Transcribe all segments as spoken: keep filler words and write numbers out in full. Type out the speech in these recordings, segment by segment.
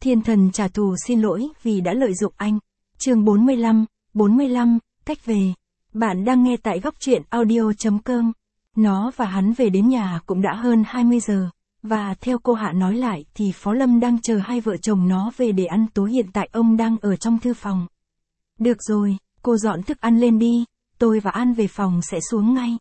Thiên thần trả thù xin lỗi vì đã lợi dụng anh. Chương bốn mươi lăm, bốn mươi lăm, cách về. Bạn đang nghe tại góc truyện audio chấm com. Nó và hắn về đến nhà cũng đã hơn hai mươi giờ, và theo cô Hạ nói lại thì Phó Lâm đang chờ hai vợ chồng nó về để ăn tối, hiện tại ông đang ở trong thư phòng. Được rồi, cô dọn thức ăn lên đi, tôi và An về phòng sẽ xuống ngay.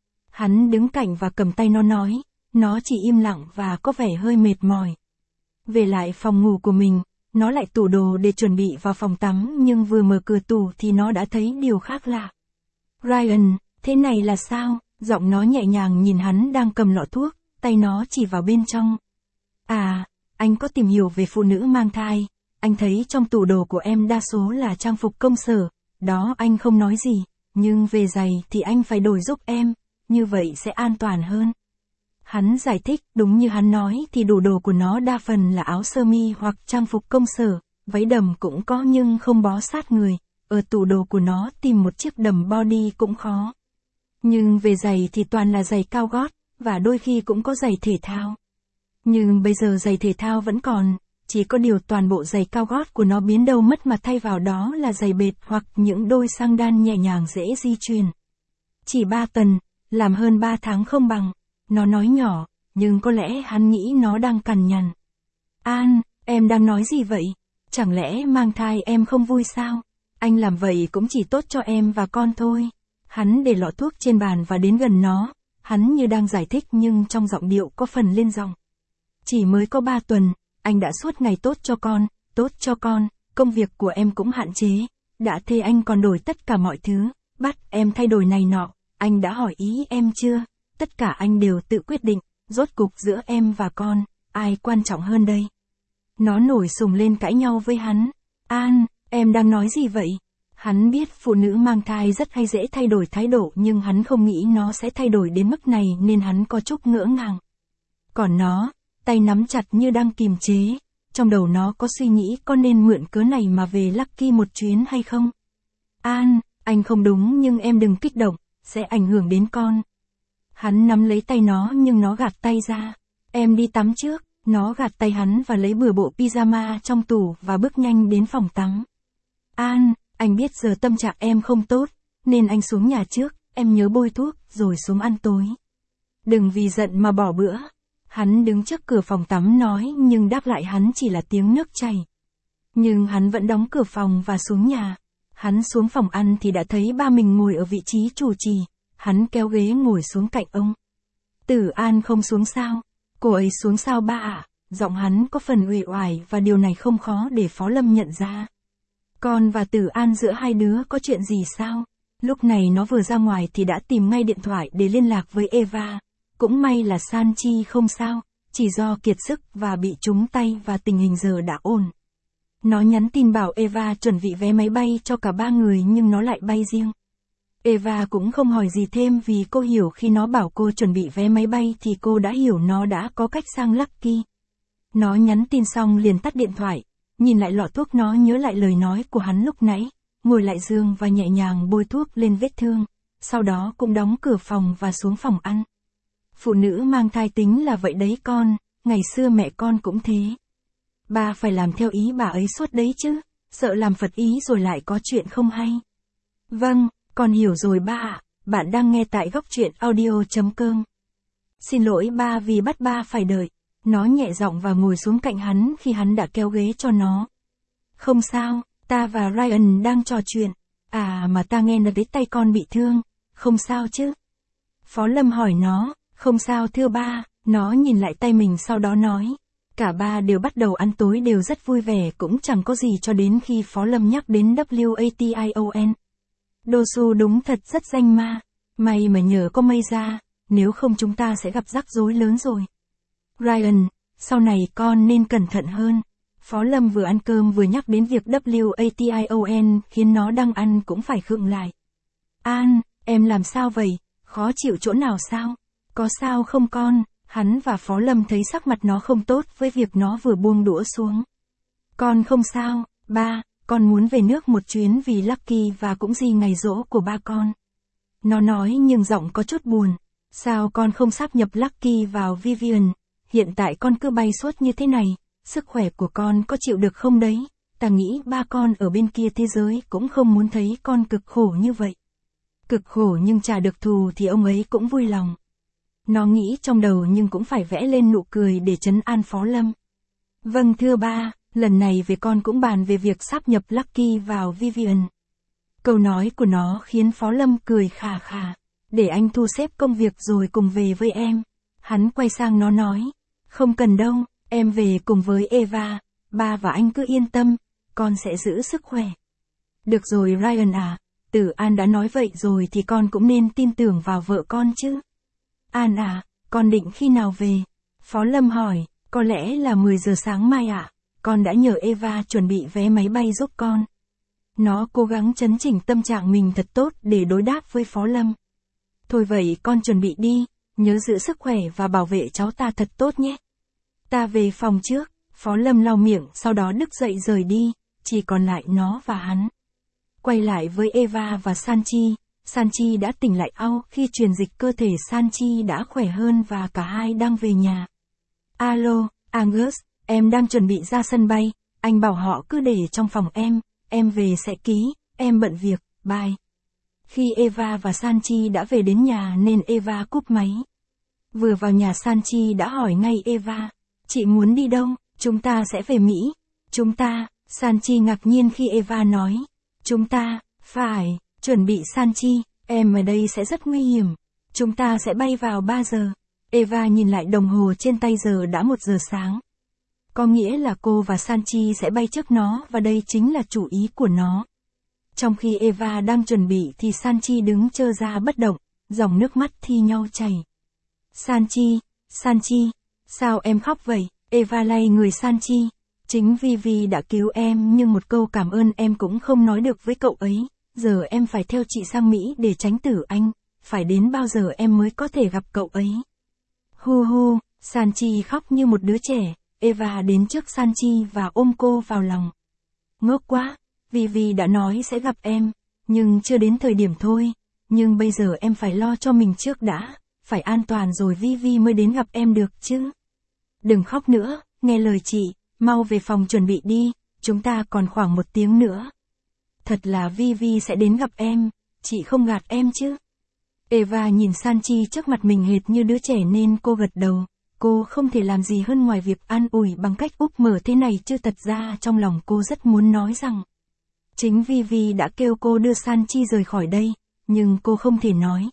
Hắn đứng cạnh và cầm tay nó nói, nó chỉ im lặng và có vẻ hơi mệt mỏi. Về lại phòng ngủ của mình, nó lại tủ đồ để chuẩn bị vào phòng tắm, nhưng vừa mở cửa tủ thì nó đã thấy điều khác lạ. Ryan, thế này là sao? Giọng nó nhẹ nhàng nhìn hắn đang cầm lọ thuốc, tay nó chỉ vào bên trong. À, anh có tìm hiểu về phụ nữ mang thai, anh thấy trong tủ đồ của em đa số là trang phục công sở, đó anh không nói gì, nhưng về giày thì anh phải đổi giúp em, như vậy sẽ an toàn hơn. Hắn giải thích, đúng như hắn nói thì đủ đồ của nó đa phần là áo sơ mi hoặc trang phục công sở, váy đầm cũng có nhưng không bó sát người, ở tủ đồ của nó tìm một chiếc đầm body cũng khó. Nhưng về giày thì toàn là giày cao gót, và đôi khi cũng có giày thể thao. Nhưng bây giờ giày thể thao vẫn còn, chỉ có điều toàn bộ giày cao gót của nó biến đâu mất mà thay vào đó là giày bệt hoặc những đôi xăng đan nhẹ nhàng dễ di chuyển. Chỉ ba tuần, làm hơn ba tháng không bằng. Nó nói nhỏ, nhưng có lẽ hắn nghĩ nó đang cằn nhằn. An, em đang nói gì vậy? Chẳng lẽ mang thai em không vui sao? Anh làm vậy cũng chỉ tốt cho em và con thôi. Hắn để lọ thuốc trên bàn và đến gần nó, hắn như đang giải thích nhưng trong giọng điệu có phần lên giọng. Chỉ mới có ba tuần, anh đã suốt ngày tốt cho con, tốt cho con, công việc của em cũng hạn chế, đã thế anh còn đổi tất cả mọi thứ, bắt em thay đổi này nọ, anh đã hỏi ý em chưa? Tất cả anh đều tự quyết định, rốt cục giữa em và con, ai quan trọng hơn đây? Nó nổi sùng lên cãi nhau với hắn. An, em đang nói gì vậy? Hắn biết phụ nữ mang thai rất hay dễ thay đổi thái độ, nhưng hắn không nghĩ nó sẽ thay đổi đến mức này nên hắn có chút ngỡ ngàng. Còn nó, tay nắm chặt như đang kìm chế, trong đầu nó có suy nghĩ có nên mượn cớ này mà về Lucky một chuyến hay không? An, anh không đúng nhưng em đừng kích động, sẽ ảnh hưởng đến con. Hắn nắm lấy tay nó nhưng nó gạt tay ra. Em đi tắm trước, nó gạt tay hắn và lấy bừa bộ pyjama trong tủ và bước nhanh đến phòng tắm. An, anh biết giờ tâm trạng em không tốt, nên anh xuống nhà trước, em nhớ bôi thuốc rồi xuống ăn tối. Đừng vì giận mà bỏ bữa. Hắn đứng trước cửa phòng tắm nói nhưng đáp lại hắn chỉ là tiếng nước chảy. Nhưng hắn vẫn đóng cửa phòng và xuống nhà. Hắn xuống phòng ăn thì đã thấy ba mình ngồi ở vị trí chủ trì. Hắn kéo ghế ngồi xuống cạnh ông. Tử An không xuống sao? Cô ấy xuống sao ba ạ? Giọng hắn có phần uể oải và điều này không khó để Phó Lâm nhận ra. Con và Tử An giữa hai đứa có chuyện gì sao? Lúc này nó vừa ra ngoài thì đã tìm ngay điện thoại để liên lạc với Eva. Cũng may là San Chi không sao, chỉ do kiệt sức và bị trúng tay và tình hình giờ đã ổn. Nó nhắn tin bảo Eva chuẩn bị vé máy bay cho cả ba người nhưng nó lại bay riêng. Eva cũng không hỏi gì thêm vì cô hiểu khi nó bảo cô chuẩn bị vé máy bay thì cô đã hiểu nó đã có cách sang Lucky. Nó nhắn tin xong liền tắt điện thoại, nhìn lại lọ thuốc, nó nhớ lại lời nói của hắn lúc nãy, ngồi lại giường và nhẹ nhàng bôi thuốc lên vết thương, sau đó cũng đóng cửa phòng và xuống phòng ăn. Phụ nữ mang thai tính là vậy đấy con, ngày xưa mẹ con cũng thế. Ba phải làm theo ý bà ấy suốt đấy chứ, sợ làm phật ý rồi lại có chuyện không hay. Vâng. Con hiểu rồi ba ạ, bạn đang nghe tại góc truyện audio chấm com. Xin lỗi ba vì bắt ba phải đợi. Nó nhẹ giọng và ngồi xuống cạnh hắn khi hắn đã kéo ghế cho nó. Không sao, ta và Ryan đang trò chuyện. À mà ta nghe nói thấy tay con bị thương, không sao chứ? Phó Lâm hỏi nó, không sao thưa ba, nó nhìn lại tay mình sau đó nói. Cả ba đều bắt đầu ăn tối đều rất vui vẻ, cũng chẳng có gì cho đến khi Phó Lâm nhắc đến W A T I O N. Dosu đúng thật rất danh ma, may mà nhờ có mây ra, nếu không chúng ta sẽ gặp rắc rối lớn rồi. Ryan, sau này con nên cẩn thận hơn. Phó Lâm vừa ăn cơm vừa nhắc đến việc W A T I O N khiến nó đang ăn cũng phải khựng lại. An, em làm sao vậy? Khó chịu chỗ nào sao? Có sao không con? Hắn và Phó Lâm thấy sắc mặt nó không tốt với việc nó vừa buông đũa xuống. Con không sao, ba. Con muốn về nước một chuyến vì Lucky và cũng gì ngày giỗ của ba con. Nó nói nhưng giọng có chút buồn. Sao con không sáp nhập Lucky vào Vivian? Hiện tại con cứ bay suốt như thế này, sức khỏe của con có chịu được không đấy? Ta nghĩ ba con ở bên kia thế giới cũng không muốn thấy con cực khổ như vậy. Cực khổ nhưng trả được thù thì ông ấy cũng vui lòng. Nó nghĩ trong đầu nhưng cũng phải vẽ lên nụ cười để trấn an Phó Lâm. Vâng thưa ba, lần này về con cũng bàn về việc sáp nhập Lucky vào Vivian. Câu nói của nó khiến Phó Lâm cười khà khà. Để anh thu xếp công việc rồi cùng về với em. Hắn quay sang nó nói. Không cần đâu, em về cùng với Eva, ba và anh cứ yên tâm, con sẽ giữ sức khỏe. Được rồi Ryan à, Tử An đã nói vậy rồi thì con cũng nên tin tưởng vào vợ con chứ. An à, con định khi nào về? Phó Lâm hỏi, có lẽ là mười giờ sáng mai ạ, à? Con đã nhờ Eva chuẩn bị vé máy bay giúp con. Nó cố gắng chấn chỉnh tâm trạng mình thật tốt để đối đáp với Phó Lâm. Thôi vậy con chuẩn bị đi, nhớ giữ sức khỏe và bảo vệ cháu ta thật tốt nhé. Ta về phòng trước, Phó Lâm lau miệng sau đó đứng dậy rời đi, chỉ còn lại nó và hắn. Quay lại với Eva và Sanchi, Sanchi đã tỉnh lại au khi truyền dịch cơ thể Sanchi đã khỏe hơn và cả hai đang về nhà. Alo, Angus, em đang chuẩn bị ra sân bay, anh bảo họ cứ để trong phòng em, em về sẽ ký, em bận việc, bye. Khi Eva và Sanchi đã về đến nhà nên Eva cúp máy. Vừa vào nhà Sanchi đã hỏi ngay Eva, chị muốn đi đâu? Chúng ta sẽ về Mỹ. Chúng ta, Sanchi ngạc nhiên khi Eva nói, chúng ta, phải, chuẩn bị Sanchi, em ở đây sẽ rất nguy hiểm. Chúng ta sẽ bay vào ba giờ. Eva nhìn lại đồng hồ trên tay giờ đã một giờ sáng. Có nghĩa là cô và Sanchi sẽ bay trước nó và đây chính là chủ ý của nó. Trong khi Eva đang chuẩn bị thì Sanchi đứng trơ ra bất động, dòng nước mắt thi nhau chảy. Sanchi, Sanchi, sao em khóc vậy? Eva lay người Sanchi. Chính Vivi đã cứu em nhưng một câu cảm ơn em cũng không nói được với cậu ấy. Giờ em phải theo chị sang Mỹ để tránh Tử Anh. Phải đến bao giờ em mới có thể gặp cậu ấy? Hu hu, Sanchi khóc như một đứa trẻ. Eva đến trước Sanchi và ôm cô vào lòng. Ngốc quá, Vivi đã nói sẽ gặp em, nhưng chưa đến thời điểm thôi. Nhưng bây giờ em phải lo cho mình trước đã, phải an toàn rồi Vivi mới đến gặp em được chứ. Đừng khóc nữa, nghe lời chị, mau về phòng chuẩn bị đi, chúng ta còn khoảng một tiếng nữa. Thật là Vivi sẽ đến gặp em, chị không gạt em chứ. Eva nhìn Sanchi trước mặt mình hệt như đứa trẻ nên cô gật đầu. Cô không thể làm gì hơn ngoài việc an ủi bằng cách úp mở thế này chứ thật ra trong lòng cô rất muốn nói rằng. Chính Vivi đã kêu cô đưa Sanchi rời khỏi đây, nhưng cô không thể nói.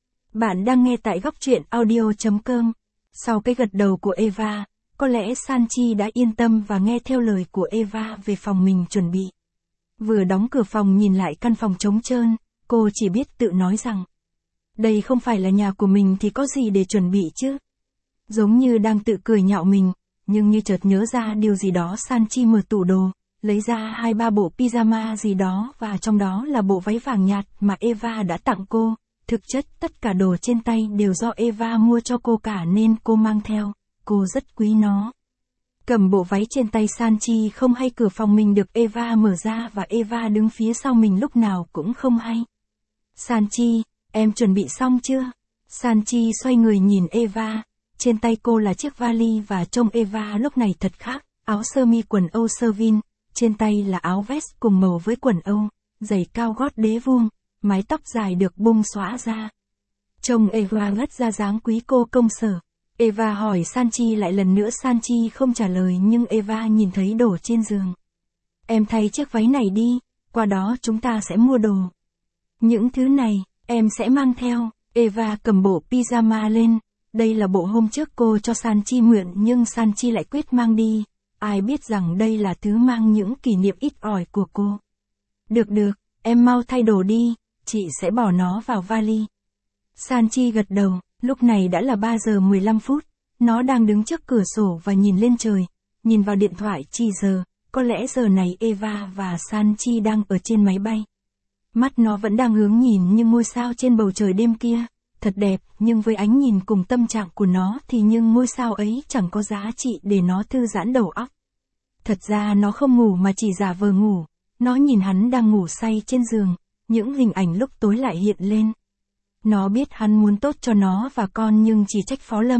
Bạn đang nghe tại góc truyện audio chấm com. Sau cái gật đầu của Eva, có lẽ Sanchi đã yên tâm và nghe theo lời của Eva về phòng mình chuẩn bị. Vừa đóng cửa phòng nhìn lại căn phòng trống trơn, cô chỉ biết tự nói rằng. Đây không phải là nhà của mình thì có gì để chuẩn bị chứ. Giống như đang tự cười nhạo mình, nhưng như chợt nhớ ra điều gì đó Sanchi mở tủ đồ, lấy ra hai ba bộ pyjama gì đó và trong đó là bộ váy vàng nhạt mà Eva đã tặng cô. Thực chất tất cả đồ trên tay đều do Eva mua cho cô cả nên cô mang theo, cô rất quý nó. Cầm bộ váy trên tay Sanchi không hay cửa phòng mình được Eva mở ra và Eva đứng phía sau mình lúc nào cũng không hay. Sanchi, em chuẩn bị xong chưa? Sanchi xoay người nhìn Eva, trên tay cô là chiếc vali và trông Eva lúc này thật khác, áo sơ mi quần âu sơ vin, trên tay là áo vest cùng màu với quần âu, giày cao gót đế vuông, mái tóc dài được bung xõa ra. Trông Eva ngất ra dáng quý cô công sở. Eva hỏi Sanchi lại lần nữa Sanchi không trả lời nhưng Eva nhìn thấy đồ trên giường. Em thay chiếc váy này đi, qua đó chúng ta sẽ mua đồ. Những thứ này, em sẽ mang theo. Eva cầm bộ pyjama lên. Đây là bộ hôm trước cô cho Sanchi mượn nhưng Sanchi lại quyết mang đi. Ai biết rằng đây là thứ mang những kỷ niệm ít ỏi của cô. Được được, em mau thay đồ đi, chị sẽ bỏ nó vào vali. Sanchi gật đầu, lúc này đã là ba giờ mười lăm phút, nó đang đứng trước cửa sổ và nhìn lên trời, nhìn vào điện thoại chỉ giờ, có lẽ giờ này Eva và Sanchi đang ở trên máy bay. Mắt nó vẫn đang hướng nhìn nhưng ngôi sao trên bầu trời đêm kia, thật đẹp, nhưng với ánh nhìn cùng tâm trạng của nó thì nhưng ngôi sao ấy chẳng có giá trị để nó thư giãn đầu óc. Thật ra nó không ngủ mà chỉ giả vờ ngủ, nó nhìn hắn đang ngủ say trên giường, những hình ảnh lúc tối lại hiện lên. Nó biết hắn muốn tốt cho nó và con nhưng chỉ trách Phó Lâm,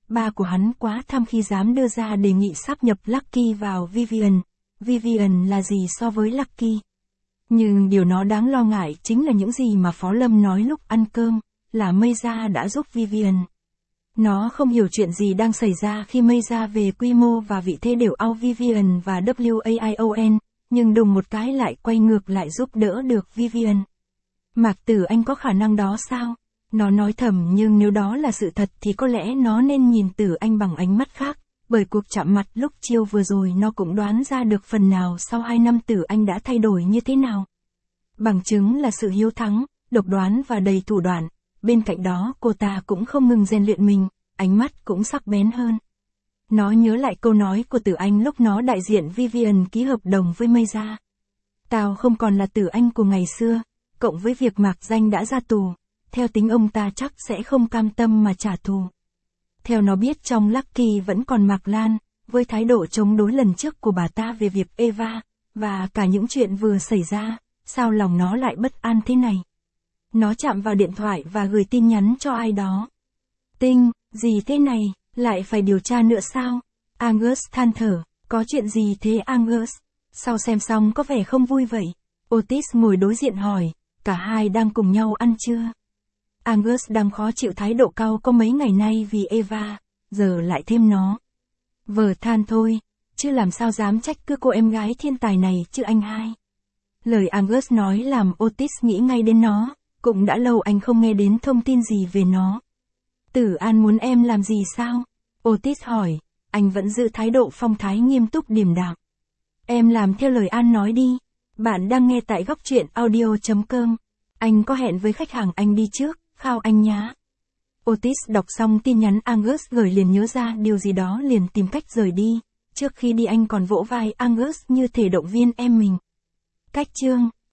ba của hắn quá tham khi dám đưa ra đề nghị sáp nhập Lucky vào Vivian. Vivian là gì so với Lucky? Nhưng điều nó đáng lo ngại chính là những gì mà Phó Lâm nói lúc ăn cơm, là Mây-ra đã giúp Vivian. Nó không hiểu chuyện gì đang xảy ra khi Mây-ra về quy mô và vị thế đều out Vivian và Waion, nhưng đùng một cái lại quay ngược lại giúp đỡ được Vivian. Mạc Tử Anh có khả năng đó sao? Nó nói thầm, nhưng nếu đó là sự thật thì có lẽ nó nên nhìn Tử Anh bằng ánh mắt khác, bởi cuộc chạm mặt lúc chiều vừa rồi nó cũng đoán ra được phần nào sau hai năm Tử Anh đã thay đổi như thế nào. Bằng chứng là sự hiếu thắng, độc đoán và đầy thủ đoạn. Bên cạnh đó cô ta cũng không ngừng rèn luyện mình, ánh mắt cũng sắc bén hơn. Nó nhớ lại câu nói của Tử Anh lúc nó đại diện Vivian ký hợp đồng với Mây-ra. Tao không còn là Tử Anh của ngày xưa, cộng với việc Mạc Danh đã ra tù, theo tính ông ta chắc sẽ không cam tâm mà trả thù. Theo nó biết trong Lucky vẫn còn Mạc Lan, với thái độ chống đối lần trước của bà ta về việc Eva, và cả những chuyện vừa xảy ra, sao lòng nó lại bất an thế này? Nó chạm vào điện thoại và gửi tin nhắn cho ai đó. Tinh, gì thế này, lại phải điều tra nữa sao? Angus than thở, có chuyện gì thế Angus? Sau xem xong có vẻ không vui vậy. Otis ngồi đối diện hỏi, cả hai đang cùng nhau ăn trưa. Angus đang khó chịu thái độ cau có mấy ngày nay vì Eva, giờ lại thêm nó. Vờ than thôi, chứ làm sao dám trách cứ cô em gái thiên tài này chứ anh hai. Lời Angus nói làm Otis nghĩ ngay đến nó, cũng đã lâu anh không nghe đến thông tin gì về nó. Tử An muốn em làm gì sao? Otis hỏi, anh vẫn giữ thái độ phong thái nghiêm túc điềm đạm. Em làm theo lời An nói đi. Bạn đang nghe tại góc truyện audio chấm com. Anh có hẹn với khách hàng anh đi trước, khao anh nhá. Otis đọc xong tin nhắn Angus gửi liền nhớ ra điều gì đó liền tìm cách rời đi. Trước khi đi anh còn vỗ vai Angus như thể động viên em mình. Cách chương